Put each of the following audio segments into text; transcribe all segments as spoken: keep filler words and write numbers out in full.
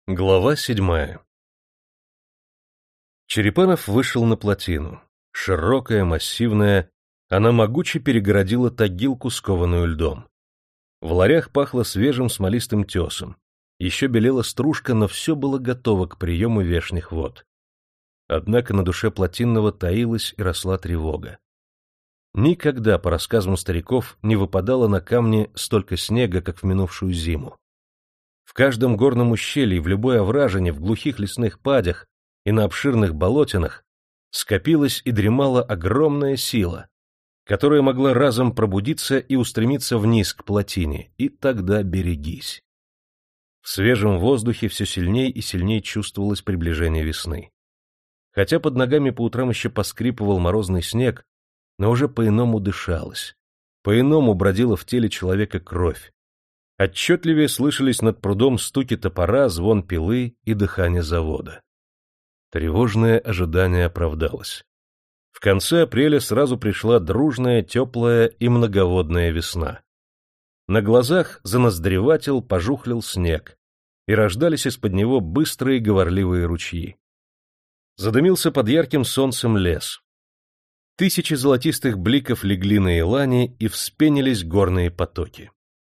Глава седьмая. Черепанов вышел на плотину. Широкая, массивная, она могуче перегородила тагилку, скованную льдом. В ларях пахло свежим смолистым тесом. Еще белела стружка, но все было готово к приему вешних вод. Однако на душе плотинного таилась и росла тревога. Никогда, по рассказам стариков, не выпадало на камни столько снега, как в минувшую зиму. В каждом горном ущелье, в любой овражине, в глухих лесных падях и на обширных болотинах скопилась и дремала огромная сила, которая могла разом пробудиться и устремиться вниз к плотине, и тогда берегись. В свежем воздухе все сильней и сильней чувствовалось приближение весны. Хотя под ногами по утрам еще поскрипывал морозный снег, но уже по-иному дышалось, по-иному бродила в теле человека кровь. Отчетливее слышались над прудом стуки топора, звон пилы и дыхание завода. Тревожное ожидание оправдалось. В конце апреля сразу пришла дружная, теплая и многоводная весна. На глазах заноздревател, пожухлил снег, и рождались из-под него быстрые говорливые ручьи. Задымился под ярким солнцем лес. Тысячи золотистых бликов легли на елани, и вспенились горные потоки.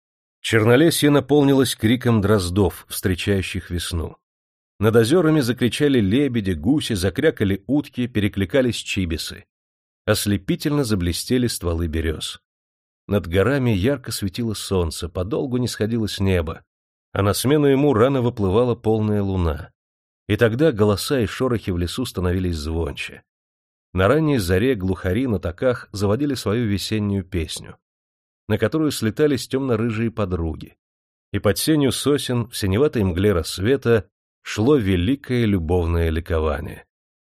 Чернолесье наполнилось криком дроздов, встречающих весну. Над озерами закричали лебеди, гуси, закрякали утки, перекликались чибисы. Ослепительно заблестели стволы берез. Над горами ярко светило солнце, подолгу не сходило с неба, а на смену ему рано выплывала полная луна. И тогда голоса и шорохи в лесу становились звонче. На ранней заре глухари на токах заводили свою весеннюю песню, на которую слетались темно-рыжие подруги, и под сенью сосен в синеватой мгле рассвета шло великое любовное ликование.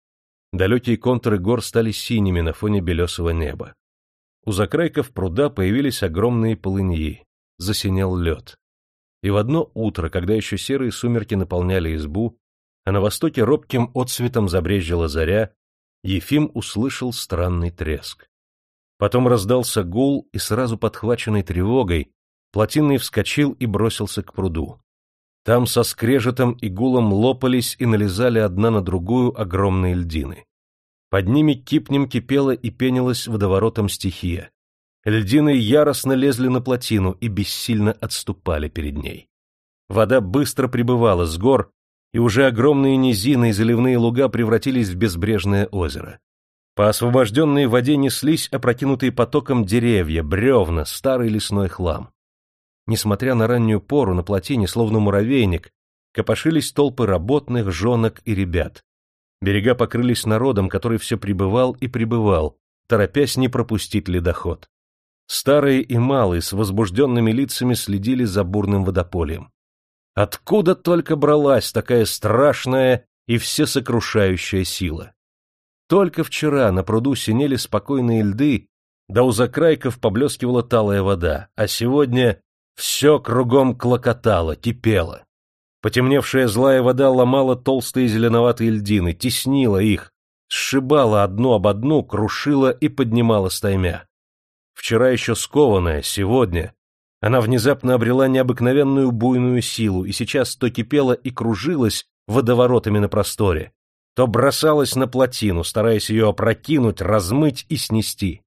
Далекие контуры гор стали синими на фоне белесого неба. У закрайков пруда появились огромные полыньи, засинел лед. И в одно утро, когда еще серые сумерки наполняли избу, а на востоке робким отсветом забрезжила заря, Ефим услышал странный треск. Потом раздался гул, и сразу подхваченный тревогой, плотинный вскочил и бросился к пруду. Там со скрежетом и гулом лопались и налезали одна на другую огромные льдины. Под ними кипнем кипела и пенилась водоворотом стихия. Льдины яростно лезли на плотину и бессильно отступали перед ней. Вода быстро прибывала с гор, и уже огромные низины и заливные луга превратились в безбрежное озеро. По освобожденной воде неслись опрокинутые потоком деревья, бревна, старый лесной хлам. Несмотря на раннюю пору, на плотине, словно муравейник, копошились толпы работных, жонок и ребят. Берега покрылись народом, который все прибывал и прибывал, торопясь не пропустить ледоход. Старые и малые с возбужденными лицами следили за бурным водопольем. Откуда только бралась такая страшная и всесокрушающая сила? Только вчера на пруду синели спокойные льды, да у закрайков поблескивала талая вода, а сегодня все кругом клокотало, кипело. Потемневшая злая вода ломала толстые зеленоватые льдины, теснила их, сшибала одну об одну, крушила и поднимала стаймя. Вчера еще скованная, сегодня она внезапно обрела необыкновенную буйную силу и сейчас то кипела и кружилась водоворотами на просторе, то бросалась на плотину, стараясь ее опрокинуть, размыть и снести.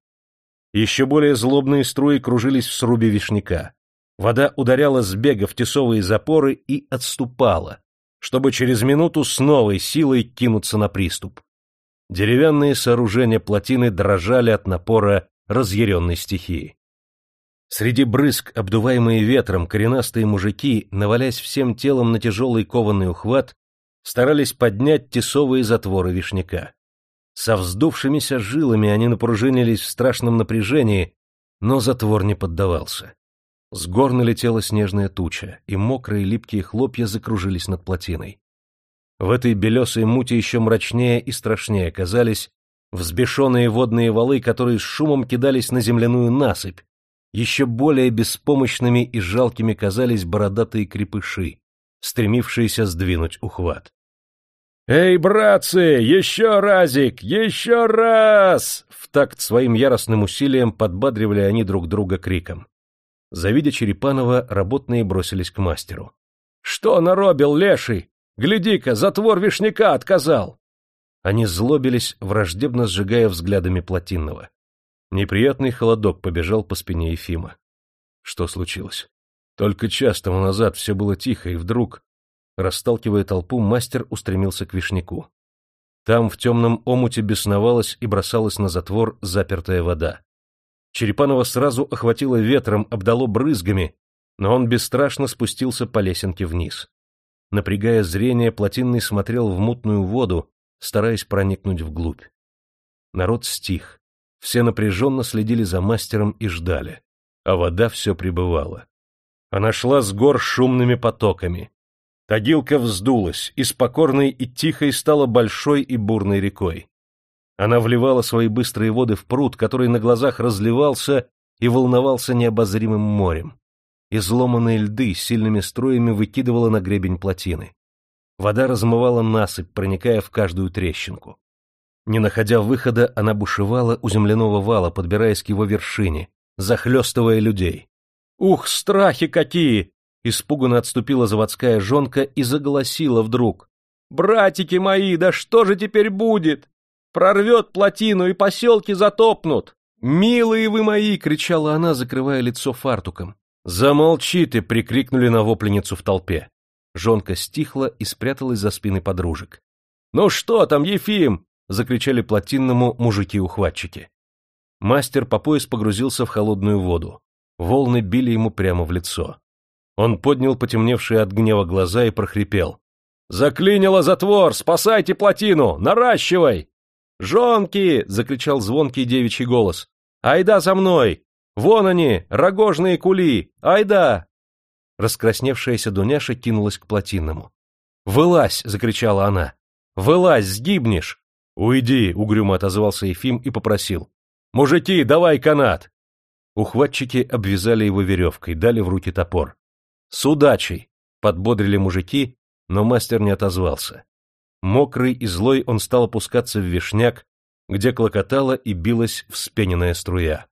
Еще более злобные струи кружились в срубе вишняка. Вода ударяла с бега в тесовые запоры и отступала, чтобы через минуту с новой силой кинуться на приступ. Деревянные сооружения плотины дрожали от напора разъяренной стихии. Среди брызг, обдуваемые ветром, коренастые мужики, навалясь всем телом на тяжелый кованый ухват, старались поднять тесовые затворы вишняка. Со вздувшимися жилами они напружинились в страшном напряжении, но затвор не поддавался. С гор налетела снежная туча, и мокрые липкие хлопья закружились над плотиной. В этой белесой муте еще мрачнее и страшнее казались взбешенные водные валы, которые с шумом кидались на земляную насыпь. Еще более беспомощными и жалкими казались бородатые крепыши, стремившиеся сдвинуть ухват. «Эй, братцы, еще разик, еще раз!» В такт своим яростным усилием подбадривали они друг друга криком. Завидя Черепанова, работные бросились к мастеру. — Что наробил, леший? Гляди-ка, затвор вишняка отказал!» Они злобились, враждебно сжигая взглядами Плотинного. Неприятный холодок побежал по спине Ефима. Что случилось? Только час тому назад все было тихо, и вдруг, расталкивая толпу, мастер устремился к вишняку. Там в темном омуте бесновалась и бросалась на затвор запертая вода. Черепанова сразу охватило ветром, обдало брызгами, но он бесстрашно спустился по лесенке вниз. Напрягая зрение, Плотинный смотрел в мутную воду, стараясь проникнуть вглубь. Народ стих, все напряженно следили за мастером и ждали, а вода все прибывала. Она шла с гор шумными потоками. Тагилка вздулась, и с покорной и тихой стала большой и бурной рекой. Она вливала свои быстрые воды в пруд, который на глазах разливался и волновался необозримым морем. Изломанные льды сильными струями выкидывала на гребень плотины. Вода размывала насыпь, проникая в каждую трещинку. Не находя выхода, она бушевала у земляного вала, подбираясь к его вершине, захлестывая людей. «Ух, страхи какие!» — испуганно отступила заводская жонка и заголосила вдруг. «Братики мои, да что же теперь будет? Прорвет плотину, и поселки затопнут! Милые вы мои!» — кричала она, закрывая лицо фартуком. «Замолчи ты!» — прикрикнули на вопленницу в толпе. Жонка стихла и спряталась за спины подружек. «Ну что там, Ефим?» — закричали Плотинному мужики-ухватчики. Мастер по пояс погрузился в холодную воду. Волны били ему прямо в лицо. Он поднял потемневшие от гнева глаза и прохрипел. «Заклинило затвор! Спасайте плотину! Наращивай!» «Жонки!» — закричал звонкий девичий голос. «Айда за мной! Вон они, рогожные кули! Айда!» Раскрасневшаяся Дуняша кинулась к Плотинному. «Вылазь!» — закричала она. «Вылазь, сгибнешь!» «Уйди!» — угрюмо отозвался Ефим и попросил. «Мужики, давай канат!» Ухватчики обвязали его веревкой, дали в руки топор. «С удачей!» — подбодрили мужики, но мастер не отозвался. Мокрый и злой он стал опускаться в вишняк, где клокотала и билась вспененная струя.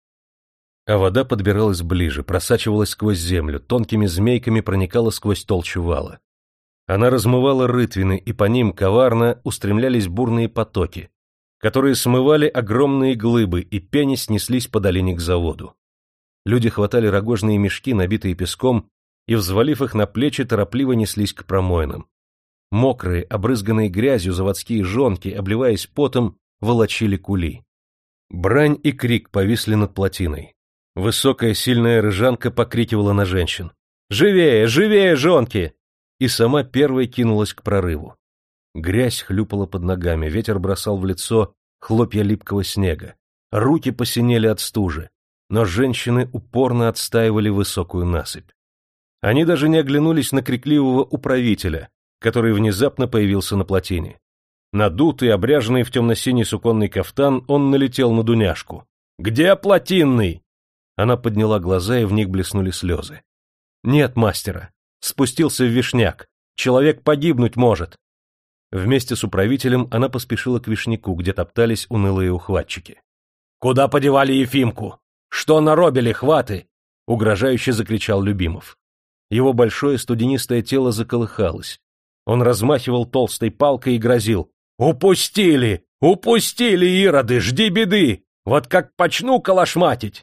А вода подбиралась ближе, просачивалась сквозь землю, тонкими змейками проникала сквозь толщу вала. Она размывала рытвины, и по ним коварно устремлялись бурные потоки, которые смывали огромные глыбы и пенясь неслись по долине к заводу. Люди хватали рогожные мешки, набитые песком, и, взвалив их на плечи, торопливо неслись к промоинам. Мокрые, обрызганные грязью заводские жонки, обливаясь потом, волочили кули. Брань и крик повисли над плотиной. Высокая сильная рыжанка покрикивала на женщин. «Живее, живее, жонки!» И сама первой кинулась к прорыву. Грязь хлюпала под ногами, ветер бросал в лицо хлопья липкого снега. Руки посинели от стужи, но женщины упорно отстаивали высокую насыпь. Они даже не оглянулись на крикливого управителя, который внезапно появился на плотине. Надутый, обряженный в темно-синий суконный кафтан, он налетел на Дуняшку. «Где Плотинный?» Она подняла глаза, и в них блеснули слезы. «Нет мастера. Спустился в вишняк. Человек погибнуть может». Вместе с управителем она поспешила к вишняку, где топтались унылые ухватчики. «Куда подевали Ефимку? Что наробили, хваты?» — угрожающе закричал Любимов. Его большое студенистое тело заколыхалось. Он размахивал толстой палкой и грозил. «Упустили! Упустили, ироды! Жди беды! Вот как почну калашматить!»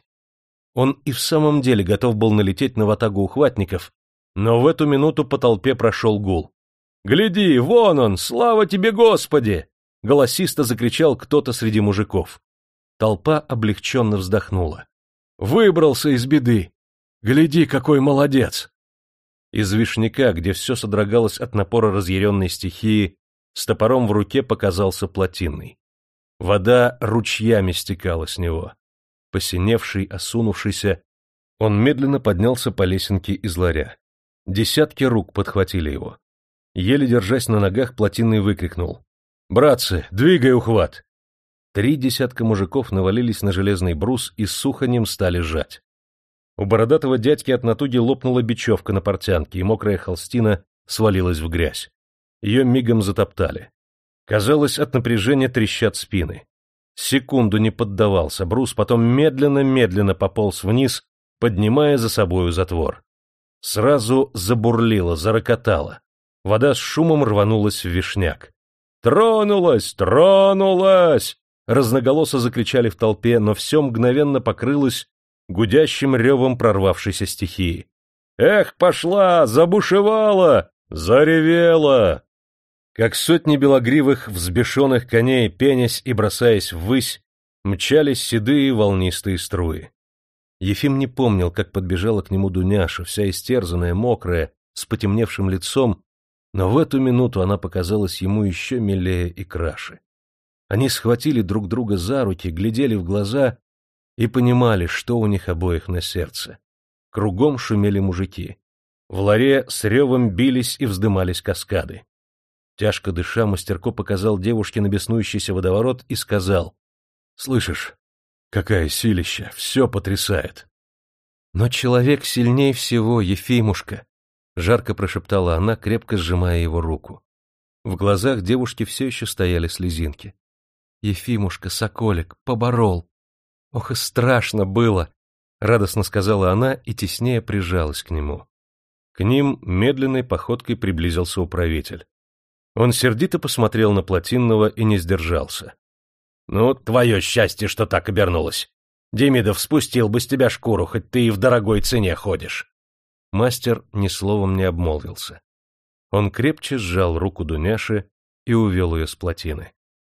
Он и в самом деле готов был налететь на ватагу ухватников, но в эту минуту по толпе прошел гул. «Гляди, вон он! Слава тебе, Господи!» — голосисто закричал кто-то среди мужиков. Толпа облегченно вздохнула. «Выбрался из беды! Гляди, какой молодец!» Из вишняка, где все содрогалось от напора разъяренной стихии, с топором в руке показался Плотинный. Вода ручьями стекала с него. Посиневший, осунувшийся, он медленно поднялся по лесенке из ларя. Десятки рук подхватили его. Еле держась на ногах, Плотинный выкрикнул. «Братцы, двигай ухват!» Три десятка мужиков навалились на железный брус и с уханьем стали сжать. У бородатого дядьки от натуги лопнула бечевка на портянке, и мокрая холстина свалилась в грязь. Ее мигом затоптали. Казалось, от напряжения трещат спины. Секунду не поддавался брус, потом медленно-медленно пополз вниз, поднимая за собою затвор. Сразу забурлило, зарокотало. Вода с шумом рванулась в Вишняк. «Тронулась! Тронулась!» Разноголосо закричали в толпе, но все мгновенно покрылось гудящим ревом прорвавшейся стихии. «Эх, пошла! Забушевала! Заревела!» Как сотни белогривых взбешенных коней, пенясь и бросаясь ввысь, мчались седые волнистые струи. Ефим не помнил, как подбежала к нему Дуняша, вся истерзанная, мокрая, с потемневшим лицом, но в эту минуту она показалась ему еще милее и краше. Они схватили друг друга за руки, глядели в глаза и понимали, что у них обоих на сердце. Кругом шумели мужики. В ларе с ревом бились и вздымались каскады. Тяжко дыша, Мастерко показал девушке на беснующийся водоворот и сказал: «Слышишь, какая силища, все потрясает». «Но человек сильней всего, Ефимушка», — жарко прошептала она, крепко сжимая его руку. В глазах девушки все еще стояли слезинки. «Ефимушка, соколик, поборол. Ох, и страшно было», — радостно сказала она и теснее прижалась к нему. К ним медленной походкой приблизился управитель. Он сердито посмотрел на Плотинного и не сдержался. «Ну, твое счастье, что так обернулось. Демидов спустил бы с тебя шкуру, хоть ты и в дорогой цене ходишь». Мастер ни словом не обмолвился. Он крепче сжал руку Дуняши и увел ее с плотины.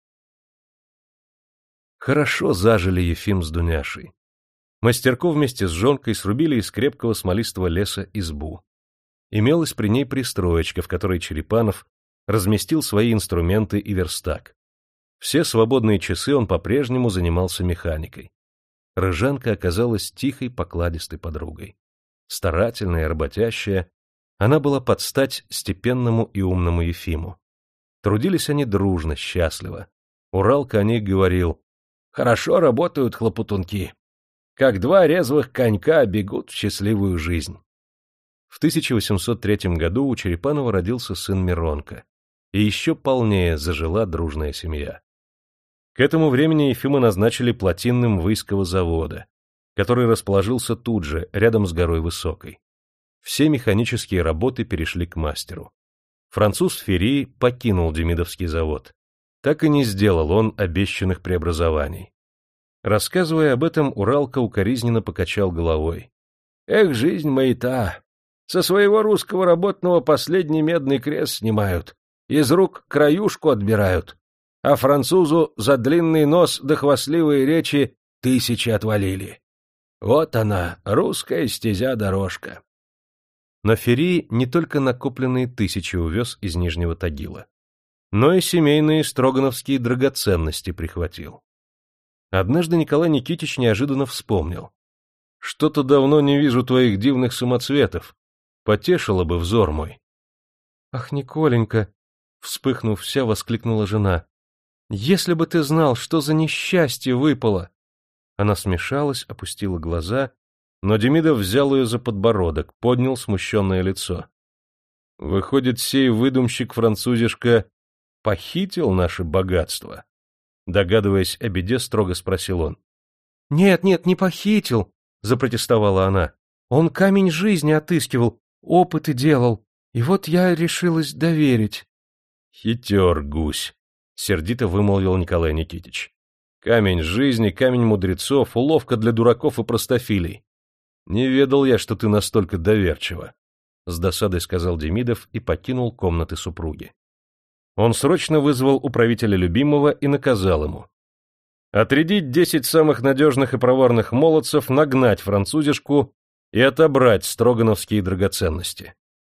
Хорошо зажили Ефим с Дуняшей. Мастерко вместе с жонкой срубили из крепкого смолистого леса избу. Имелась при ней пристроечка, в которой Черепанов разместил свои инструменты и верстак. Все свободные часы он по-прежнему занимался механикой. Рыжанка оказалась тихой, покладистой подругой. Старательная, работящая, она была под стать степенному и умному Ефиму. Трудились они дружно, счастливо. Уралка о них говорил: «Хорошо работают хлопотунки. Как два резвых конька бегут в счастливую жизнь». В тысяча восемьсот третьем году у Черепанова родился сын Миронко, и еще полнее зажила дружная семья. К этому времени Ефима назначили плотинным Выйского завода, который расположился тут же, рядом с горой Высокой. Все механические работы перешли к мастеру. Француз Ферри покинул Демидовский завод. Так и не сделал он обещанных преобразований. Рассказывая об этом, Уралка укоризненно покачал головой. «Эх, жизнь маята! Со своего русского работного последний медный крест снимают, из рук краюшку отбирают, а французу за длинный нос да хвастливые речи тысячи отвалили. Вот она, русская стезя-дорожка». Но Ферри не только накопленные тысячи увез из Нижнего Тагила, но и семейные строгановские драгоценности прихватил. Однажды Николай Никитич неожиданно вспомнил: «Что-то давно не вижу твоих дивных самоцветов, потешило бы взор мой». «Ах, Николенька!» — вспыхнув вся, воскликнула жена. «Если бы ты знал, что за несчастье выпало!» Она смешалась, опустила глаза, но Демидов взял ее за подбородок, поднял смущенное лицо. «Выходит, сей выдумщик-французишка похитил наше богатство?» Догадываясь о беде, строго спросил он. «Нет, нет, не похитил!» — запротестовала она. «Он камень жизни отыскивал, опыты делал, и вот я решилась доверить». «Хитер гусь!» — сердито вымолвил Николай Никитич. «Камень жизни, камень мудрецов, уловка для дураков и простофилей. Не ведал я, что ты настолько доверчива», — с досадой сказал Демидов и покинул комнаты супруги. Он срочно вызвал управителя Любимого и наказал ему отрядить десять самых надежных и проворных молодцев, нагнать французишку и отобрать строгановские драгоценности.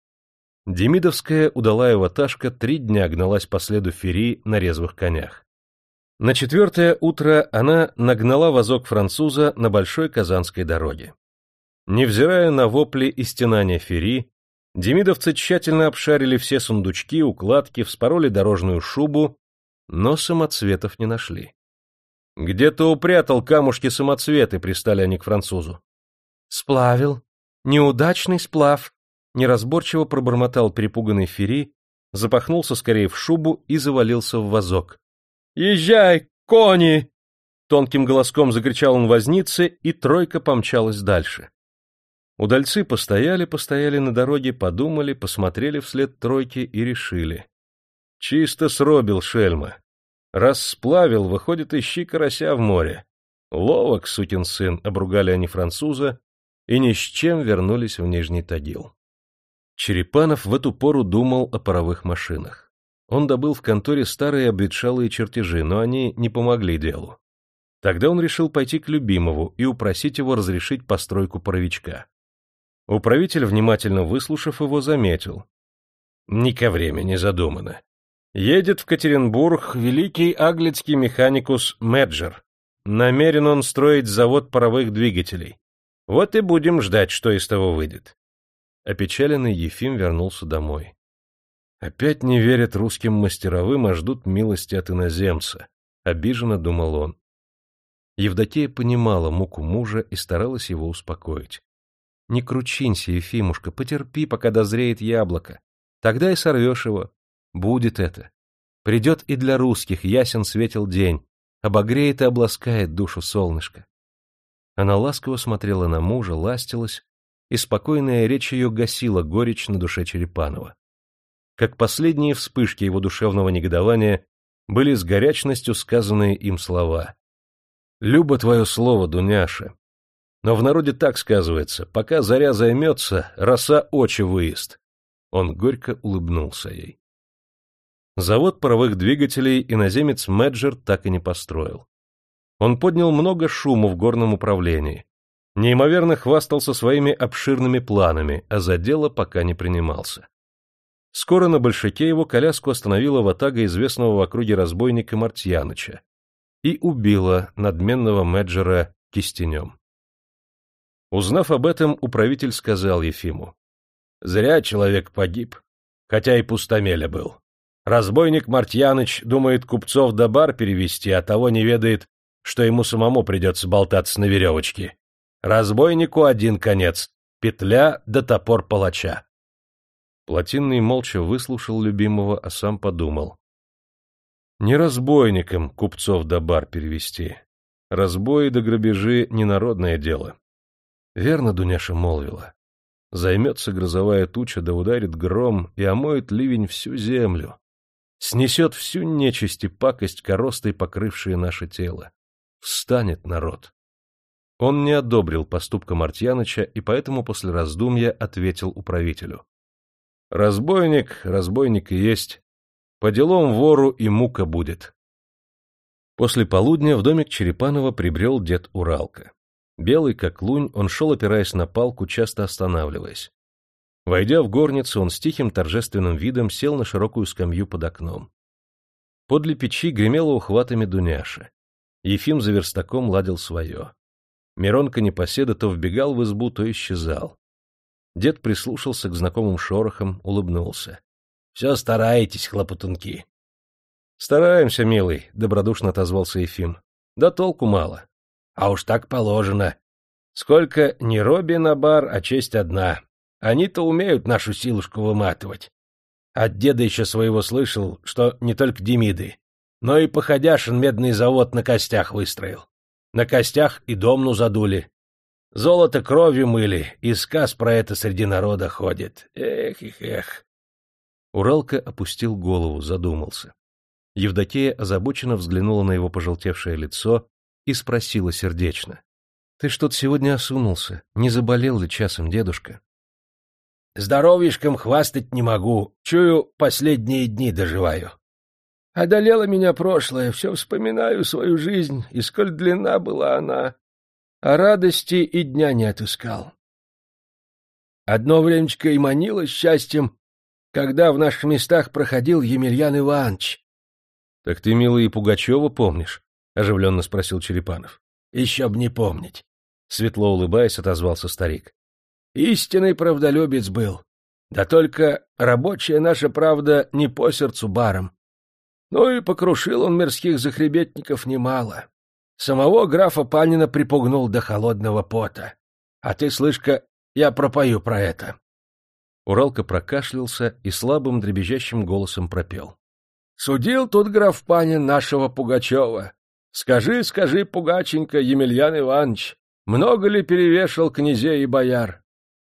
Демидовская удалая ваташка три дня гналась по следу Ферри на резвых конях. На четвертое утро она нагнала вазок француза на большой Казанской дороге. Невзирая на вопли и стенания Ферри, демидовцы тщательно обшарили все сундучки, укладки, вспороли дорожную шубу, но самоцветов не нашли. «Где-то упрятал камушки-самоцветы», — пристали они к французу. «Сплавил. Неудачный сплав», — неразборчиво пробормотал перепуганный Ферри, запахнулся скорее в шубу и завалился в вазок. «Езжай, кони!» — тонким голоском закричал он вознице, и тройка помчалась дальше. Удальцы постояли-постояли на дороге, подумали, посмотрели вслед тройки и решили. Чисто сробил шельма. Раз сплавил, выходит, ищи карася в море. Ловок, сукин сын, обругали они француза и ни с чем вернулись в Нижний Тагил. Черепанов в эту пору думал о паровых машинах. Он добыл в конторе старые обветшалые чертежи, но они не помогли делу. Тогда он решил пойти к Любимову и упросить его разрешить постройку паровичка. Управитель, внимательно выслушав его, заметил. Не ко времени задумано. Едет в Катеринбург великий аглицкий механикус Меджер. Намерен он строить завод паровых двигателей. Вот и будем ждать, что из того выйдет. Опечаленный Ефим вернулся домой. Опять не верят русским мастеровым, а ждут милости от иноземца. Обиженно думал он. Евдокия понимала муку мужа и старалась его успокоить. Не кручинься, Ефимушка, потерпи, пока дозреет яблоко. Тогда и сорвешь его. Будет это. Придет и для русских ясен светел день, обогреет и обласкает душу солнышко. Она ласково смотрела на мужа, ластилась, и спокойная речь ее гасила горечь на душе Черепанова. Как последние вспышки его душевного негодования были с горячностью сказанные им слова. «Любо твое слово, Дуняша. Но в народе так сказывается, пока заря займется, роса очи выест». Он горько улыбнулся ей. Завод паровых двигателей иноземец Меджер так и не построил. Он поднял много шуму в горном управлении, неимоверно хвастался своими обширными планами, а за дело пока не принимался. Скоро на Большаке его коляску остановила ватага известного в округе разбойника Мартьяныча и убила надменного Меджера кистенем. Узнав об этом, управитель сказал Ефиму: «Зря человек погиб, хотя и пустомеля был. Разбойник Мартьяныч думает купцов до бар перевести, а того не ведает, что ему самому придется болтаться на веревочке. Разбойнику один конец — петля да топор палача». Плотинный молча выслушал любимого, а сам подумал. Не разбойникам купцов до бар перевести. Разбои да грабежи — ненародное дело. Верно Дуняша молвила. Займется грозовая туча, да ударит гром, и омоет ливень всю землю. Снесет всю нечисть и пакость коростой, покрывшие наше тело. Встанет народ. Он не одобрил поступка Мартьяныча и поэтому после раздумья ответил управителю. Разбойник, разбойник и есть. По делам вору и мука будет. После полудня в домик Черепанова прибрел дед Уралка. Белый как лунь, он шел, опираясь на палку, часто останавливаясь. Войдя в горницу, он с тихим торжественным видом сел на широкую скамью под окном. Подле печи гремела ухватами Дуняша. Ефим за верстаком ладил свое. Миронка непоседа то вбегал в избу, то исчезал. Дед прислушался к знакомым шорохам, улыбнулся. — Все стараетесь, хлопотунки. — Стараемся, милый, — добродушно отозвался Ефим. — Да толку мало. — А уж так положено. Сколько не роби на бар, а честь одна. Они-то умеют нашу силушку выматывать. От деда еще своего слышал, что не только Демиды, но и Походяшин медный завод на костях выстроил. На костях и домну задули. Золото кровью мыли, и сказ про это среди народа ходит. Эх, эх, эх. Уралка опустил голову, задумался. Евдокия озабоченно взглянула на его пожелтевшее лицо и спросила сердечно. — Ты что-то сегодня осунулся? Не заболел ли часом дедушка? — Здоровьишком хвастать не могу. Чую, последние дни доживаю. Одолело меня прошлое, все вспоминаю свою жизнь, и сколь длинна была она. А радости и дня не отыскал. Одно времечко и манило счастьем, когда в наших местах проходил Емельян Иванович. — Так ты, милый, и Пугачева помнишь? — оживленно спросил Черепанов. — Еще б не помнить. Светло улыбаясь, отозвался старик. — Истинный правдолюбец был. Да только рабочая наша правда не по сердцу барам. Ну и покрушил он мирских захребетников немало. Самого графа Панина припугнул до холодного пота. А ты, слышь-ка, я пропою про это. Уралка прокашлялся и слабым дребезжащим голосом пропел. Судил тут граф Панин нашего Пугачева. Скажи, скажи, Пугаченька, Емельян Иванович, много ли перевешал князей и бояр?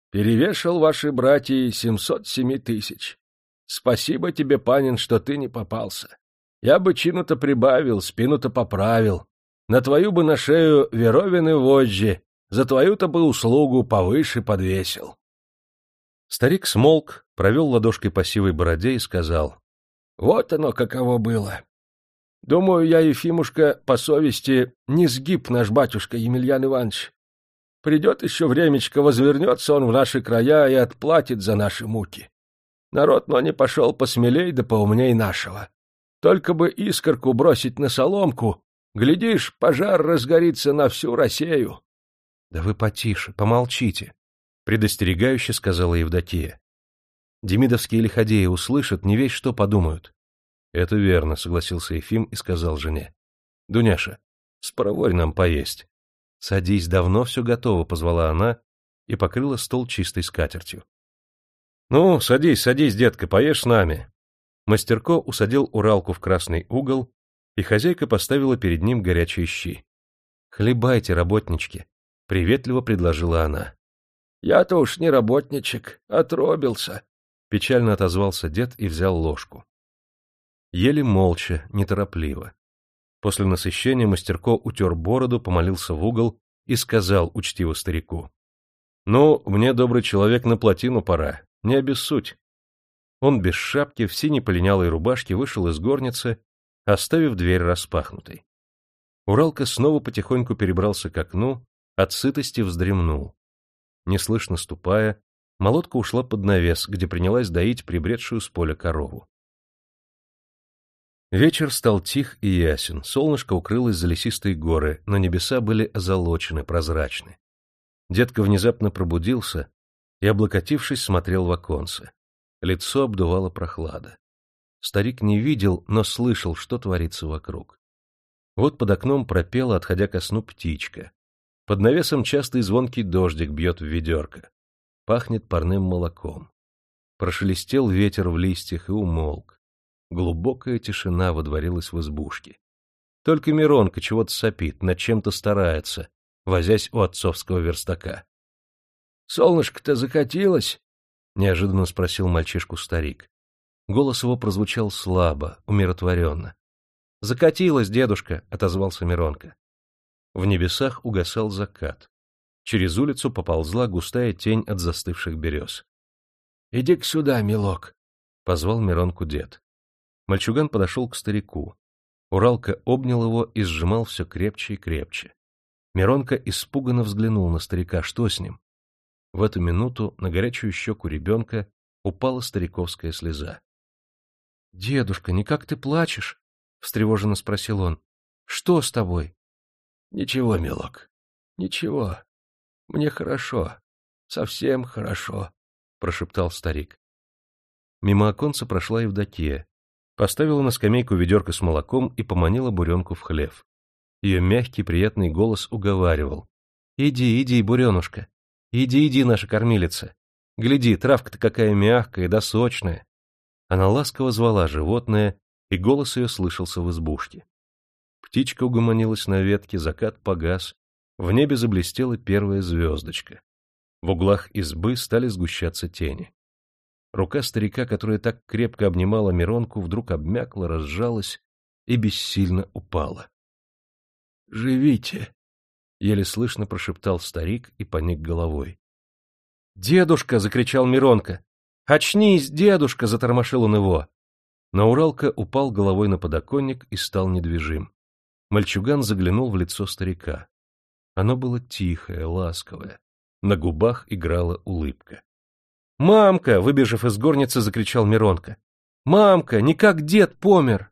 Перевешал ваши братья семьсот семь тысяч. Спасибо тебе, панин, что ты не попался. Я бы чину-то прибавил, спину-то поправил. На твою бы на шею веровины вожжи, за твою-то бы услугу повыше подвесил. Старик смолк, провел ладошкой по сивой бороде и сказал: — Вот оно каково было. Думаю, я, Ефимушка, по совести не сгиб наш батюшка Емельян Иванович. Придет еще времечко, возвернется он в наши края и отплатит за наши муки. Народ, но не пошел посмелей да поумней нашего. Только бы искорку бросить на соломку, глядишь, пожар разгорится на всю Россию. — Да вы потише, помолчите, — предостерегающе сказала Евдокия. Демидовские лиходеи услышат, не весь что подумают. — Это верно, — согласился Ефим и сказал жене. — Дуняша, спроворь нам поесть. — Садись, давно все готово, — позвала она и покрыла стол чистой скатертью. — Ну, садись, садись, детка, поешь с нами. Мастерко усадил Уралку в красный угол, и хозяйка поставила перед ним горячие щи. — Хлебайте, работнички, — приветливо предложила она. — Я-то уж не работничек, отробился, — печально отозвался дед и взял ложку. Ели молча, неторопливо. После насыщения Мастерко утер бороду, помолился в угол и сказал учтиво старику: — Ну, мне, добрый человек, на плотину пора, не обессудь. Он без шапки, в синей полинялой рубашке вышел из горницы, оставив дверь распахнутой. Уралка снова потихоньку перебрался к окну, от сытости вздремнул. Неслышно ступая, молотка ушла под навес, где принялась доить прибредшую с поля корову. Вечер стал тих и ясен, солнышко укрылось за лесистые горы, но небеса были озолочены, прозрачны. Дедка внезапно пробудился и, облокотившись, смотрел в оконце. Лицо обдувало прохлада. Старик не видел, но слышал, что творится вокруг. Вот под окном пропела, отходя ко сну, птичка. Под навесом частый звонкий дождик бьет в ведерко. Пахнет парным молоком. Прошелестел ветер в листьях и умолк. Глубокая тишина водворилась в избушке. Только Миронка чего-то сопит, над чем-то старается, возясь у отцовского верстака. — Солнышко-то закатилось? — неожиданно спросил мальчишку старик. Голос его прозвучал слабо, умиротворенно. — Закатилось, дедушка, — отозвался Миронка. В небесах угасал закат. Через улицу поползла густая тень от застывших берез. — Иди-ка сюда, милок, — позвал Миронку дед. Мальчуган подошел к старику. Уралка обнял его и сжимал все крепче и крепче. Миронка испуганно взглянул на старика. Что с ним? В эту минуту на горячую щеку ребенка упала стариковская слеза. — Дедушка, никак ты плачешь? — встревоженно спросил он. — Что с тобой? — Ничего, милок, ничего. Мне хорошо, совсем хорошо, — прошептал старик. Мимо оконца прошла Евдокия, поставила на скамейку ведерко с молоком и поманила буренку в хлев. Ее мягкий приятный голос уговаривал: — Иди, иди, буренушка, иди, иди, наша кормилица. Гляди, травка-то какая мягкая да сочная. Она ласково звала животное, и голос ее слышался в избушке. Птичка угомонилась на ветке, закат погас, в небе заблестела первая звездочка. В углах избы стали сгущаться тени. Рука старика, которая так крепко обнимала Миронку, вдруг обмякла, разжалась и бессильно упала. — Живите! — еле слышно прошептал старик и поник головой. — Дедушка! — закричал Миронка. — Очнись, дедушка! — затормошил он его. Но Уралка упал головой на подоконник и стал недвижим. Мальчуган заглянул в лицо старика. Оно было тихое, ласковое. На губах играла улыбка. «Мамка!» — выбежав из горницы, закричал Миронка. «Мамка! Не как дед помер!»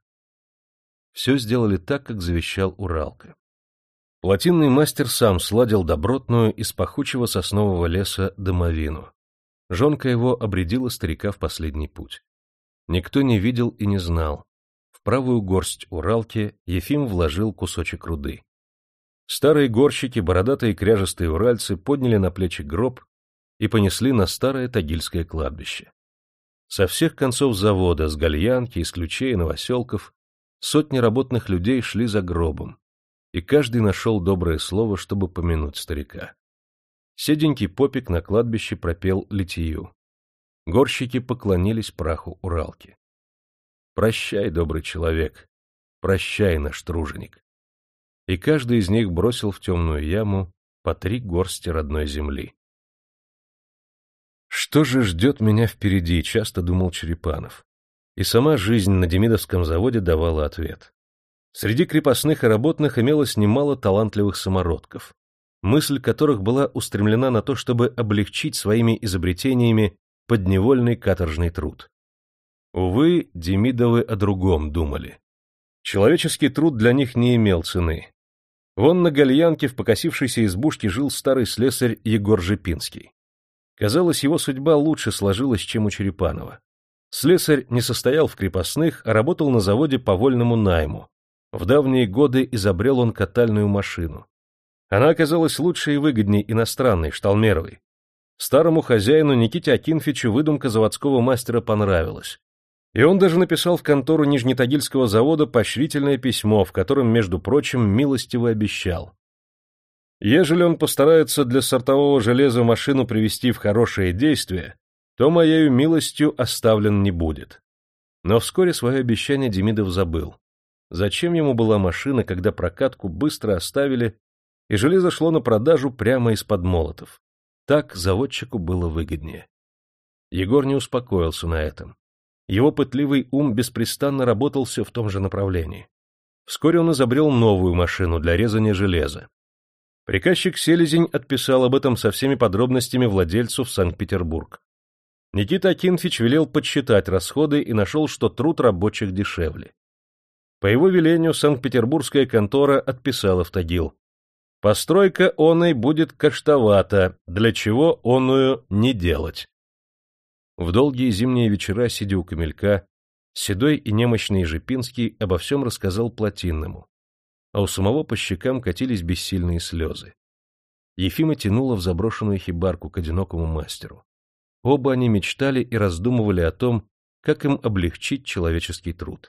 Все сделали так, как завещал Уралка. Плотинный мастер сам сладил добротную из пахучего соснового леса домовину. Жонка его обрядила старика в последний путь. Никто не видел и не знал. В правую горсть Уралки Ефим вложил кусочек руды. Старые горщики, бородатые кряжестые уральцы подняли на плечи гроб и понесли на старое Тагильское кладбище. Со всех концов завода, с Гальянки, из Ключей и Новоселков, сотни работных людей шли за гробом, и каждый нашел доброе слово, чтобы помянуть старика. Седенький попик на кладбище пропел литию. Горщики поклонились праху Уралки. Прощай, добрый человек, прощай, наш труженик. И каждый из них бросил в темную яму по три горсти родной земли. Что же ждет меня впереди, часто думал Черепанов. И сама жизнь на Демидовском заводе давала ответ. Среди крепостных и работных имелось немало талантливых самородков, мысль которых была устремлена на то, чтобы облегчить своими изобретениями подневольный каторжный труд. Увы, Демидовы о другом думали. Человеческий труд для них не имел цены. Вон на Гальянке в покосившейся избушке жил старый слесарь Егор Жепинский. Казалось, его судьба лучше сложилась, чем у Черепанова. Слесарь не состоял в крепостных, а работал на заводе по вольному найму. В давние годы изобрел он катальную машину. Она оказалась лучше и выгодней иностранной, шталмеровой. Старому хозяину Никите Акинфичу выдумка заводского мастера понравилась. И он даже написал в контору Нижнетагильского завода поощрительное письмо, в котором, между прочим, милостиво обещал: ежели он постарается для сортового железа машину привести в хорошее действие, то моею милостью оставлен не будет. Но вскоре свое обещание Демидов забыл. Зачем ему была машина, когда прокатку быстро оставили, и железо шло на продажу прямо из-под молотов? Так заводчику было выгоднее. Егор не успокоился на этом. Его пытливый ум беспрестанно работал все в том же направлении. Вскоре он изобрел новую машину для резания железа. Приказчик Селезень отписал об этом со всеми подробностями владельцу в Санкт-Петербург. Никита Акинфич велел подсчитать расходы и нашел, что труд рабочих дешевле. По его велению Санкт-Петербургская контора отписала в Тагил: постройка оной будет каштовата, для чего оную не делать. В долгие зимние вечера, сидя у камелька, седой и немощный Жепинский обо всем рассказал Плотинному, а у самого по щекам катились бессильные слезы. Ефима тянула в заброшенную хибарку к одинокому мастеру. Оба они мечтали и раздумывали о том, как им облегчить человеческий труд.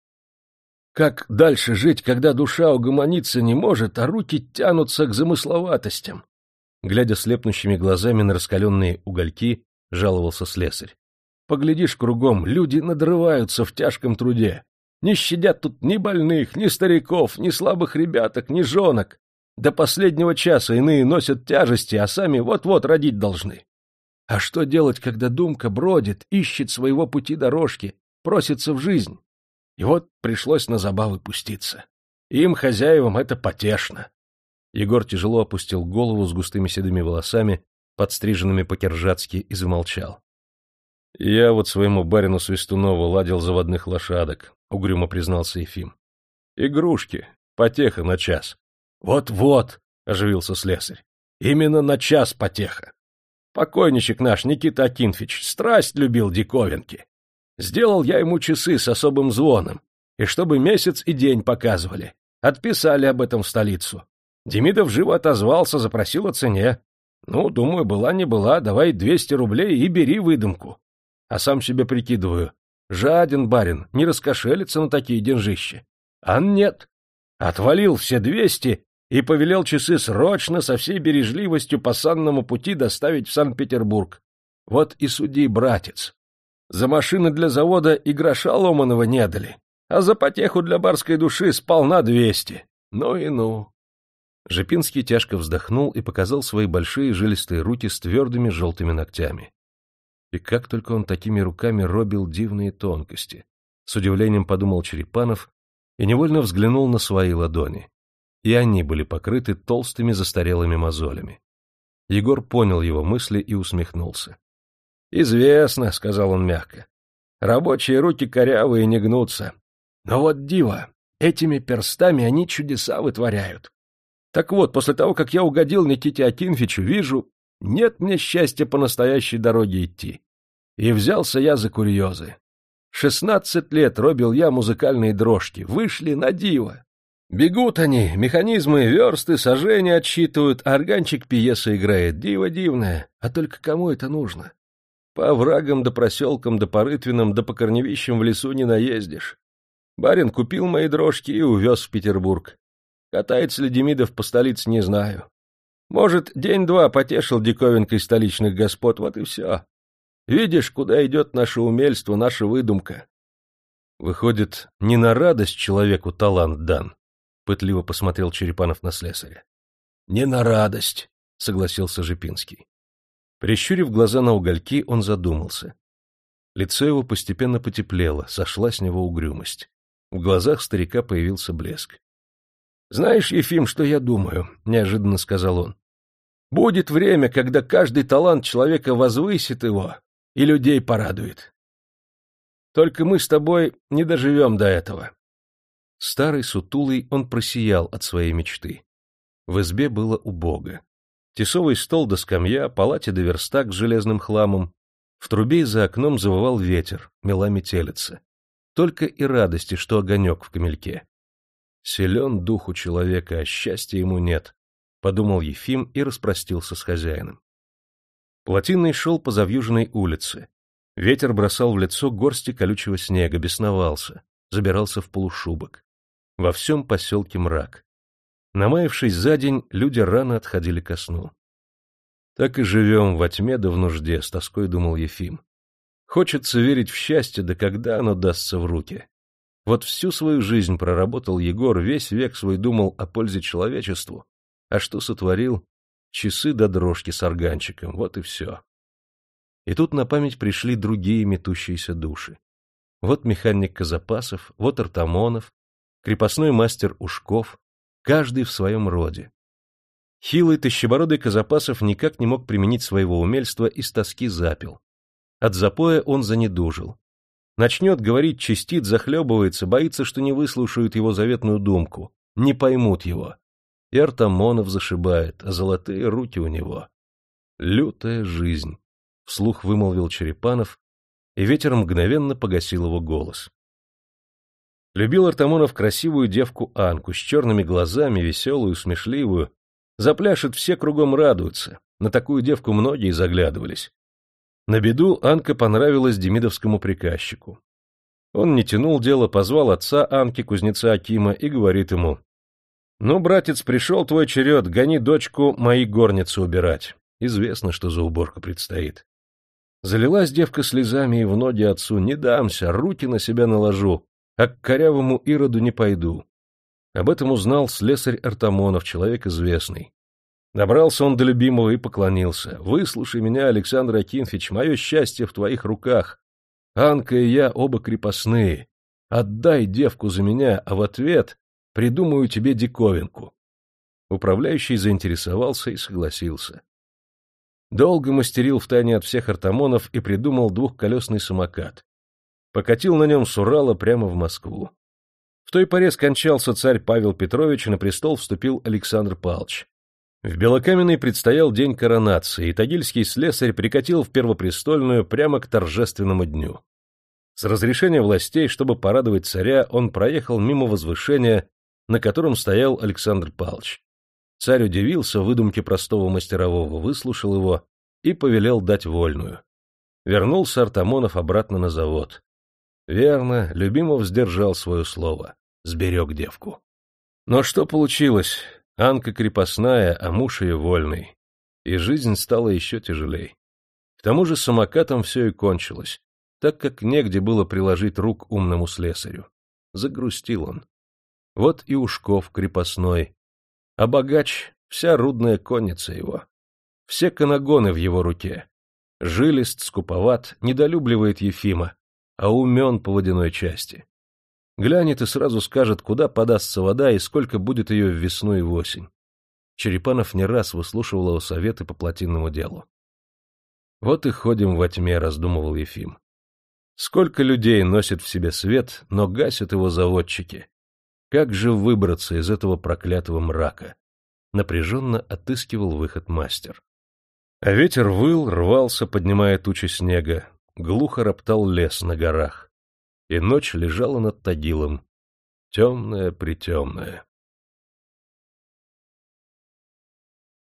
Как дальше жить, когда душа угомониться не может, а руки тянутся к замысловатостям? Глядя слепнущими глазами на раскаленные угольки, жаловался слесарь. Поглядишь кругом, люди надрываются в тяжком труде. Не щадят тут ни больных, ни стариков, ни слабых ребяток, ни жонок. До последнего часа иные носят тяжести, а сами вот-вот родить должны. А что делать, когда думка бродит, ищет своего пути дорожки, просится в жизнь? И вот пришлось на забавы пуститься. Им, хозяевам, это потешно. Егор тяжело опустил голову с густыми седыми волосами, подстриженными по-киржацки, и замолчал. — Я вот своему барину Свистунову ладил заводных лошадок, — угрюмо признался Ефим. — Игрушки, потеха на час. Вот — Вот-вот, — оживился слесарь, — именно на час потеха. Покойничек наш Никита Акинфич страсть любил диковинки. Сделал я ему часы с особым звоном, и чтобы месяц и день показывали. Отписали об этом в столицу. Демидов живо отозвался, запросил о цене. Ну, думаю, была не была, давай двести рублей и бери выдумку. А сам себе прикидываю, жаден барин, не раскошелится на такие деньжищи. А нет. Отвалил все двести и повелел часы срочно со всей бережливостью по санному пути доставить в Санкт-Петербург. Вот и суди, братец. За машины для завода и гроша ломаного не дали, а за потеху для барской души сполна двести. Ну и ну. Жепинский тяжко вздохнул и показал свои большие жилистые руки с твердыми желтыми ногтями. И как только он такими руками робил дивные тонкости, с удивлением подумал Черепанов и невольно взглянул на свои ладони. И они были покрыты толстыми застарелыми мозолями. Егор понял его мысли и усмехнулся. — Известно, — сказал он мягко, — рабочие руки корявые не гнутся. Но вот диво, этими перстами они чудеса вытворяют. Так вот, после того, как я угодил Никите Акинфичу, вижу, нет мне счастья по настоящей дороге идти. И взялся я за курьезы. Шестнадцать лет робил я музыкальные дрожки, вышли на диво. Бегут они, механизмы, версты, сажения отсчитывают, а органчик пьеса играет, диво дивное. А только кому это нужно? По оврагам да проселкам да по рытвинам да по корневищам в лесу не наездишь. Барин купил мои дрожки и увез в Петербург. Катается ли Демидов по столице, не знаю. Может, день-два потешил диковинкой столичных господ, вот и все. Видишь, куда идет наше умельство, наша выдумка. Выходит, не на радость человеку талант дан? Пытливо посмотрел Черепанов на слесаря. Не на радость, согласился Жипинский. Прищурив глаза на угольки, он задумался. Лицо его постепенно потеплело, сошла с него угрюмость. В глазах старика появился блеск. — Знаешь, Ефим, что я думаю? — неожиданно сказал он. — Будет время, когда каждый талант человека возвысит его и людей порадует. Только мы с тобой не доживем до этого. Старый сутулый, он просиял от своей мечты. В избе было убого. Тесовый стол да скамья, палате да верстак с железным хламом. В трубе и за окном завывал ветер, мела метелица. Только и радости, что огонек в камельке. Силен дух у человека, а счастья ему нет, — подумал Ефим и распростился с хозяином. Плотинный шел по завьюженной улице. Ветер бросал в лицо горсти колючего снега, бесновался, забирался в полушубок. Во всем поселке мрак. Намаявшись за день, люди рано отходили ко сну. Так и живем во тьме да в нужде, с тоской думал Ефим. Хочется верить в счастье, да когда оно дастся в руки. Вот всю свою жизнь проработал Егор, весь век свой думал о пользе человечеству, а что сотворил? Часы до дрожки с органчиком, вот и все. И тут на память пришли другие метущиеся души. Вот механик Казапасов, вот Артамонов, крепостной мастер Ушков, каждый в своем роде. Хилый тощебородый Казапасов никак не мог применить своего умельства и с тоски запил. От запоя он занедужил. Начнет говорить, чистит, захлебывается, боится, что не выслушают его заветную думку, не поймут его. И Артамонов зашибает, а золотые руки у него. Лютая жизнь, — вслух вымолвил Черепанов, и ветер мгновенно погасил его голос. Любил Артамонов красивую девку Анку с черными глазами, веселую, смешливую. Запляшет, все кругом радуются. На такую девку многие заглядывались. На беду Анка понравилась демидовскому приказчику. Он не тянул дело, позвал отца Анки, кузнеца Акима, и говорит ему: — Ну, братец, пришел твой черед, гони дочку моей горницы убирать. Известно, что за уборка предстоит. Залилась девка слезами и в ноги отцу: не дамся, руки на себя наложу, а к корявому Ироду не пойду. Об этом узнал слесарь Артамонов, человек известный. Добрался он до любимого и поклонился. — Выслушай меня, Александр Акинфич, мое счастье в твоих руках. Анка и я оба крепостные. Отдай девку за меня, а в ответ придумаю тебе диковинку. Управляющий заинтересовался и согласился. Долго мастерил втайне от всех Артамонов и придумал двухколесный самокат. Покатил на нем с Урала прямо в Москву. В той поре скончался царь Павел Петрович, и на престол вступил Александр Павлович. В Белокаменной предстоял день коронации, и тагильский слесарь прикатил в Первопрестольную прямо к торжественному дню. С разрешения властей, чтобы порадовать царя, он проехал мимо возвышения, на котором стоял Александр Павлович. Царь удивился выдумке простого мастерового, выслушал его и повелел дать вольную. Вернулся Артамонов обратно на завод. Верно, Любимов сдержал свое слово, сберег девку. Но что получилось? Анка крепостная, а муж ее вольный. И жизнь стала еще тяжелей. К тому же самокатом все и кончилось, так как негде было приложить рук умному слесарю. Загрустил он. Вот и Ушков крепостной. А богач — вся рудная конница его. Все канагоны в его руке. Жилист, скуповат, недолюбливает Ефима, а умен по водяной части. Глянет и сразу скажет, куда подастся вода и сколько будет ее в весну и в осень. Черепанов не раз выслушивал его советы по плотинному делу. Вот и ходим во тьме, раздумывал Ефим. Сколько людей носит в себе свет, но гасят его заводчики. Как же выбраться из этого проклятого мрака? Напряженно отыскивал выход мастер. А ветер выл, рвался, поднимая тучи снега, глухо роптал лес на горах. И ночь лежала над Тагилом, темная-притемная.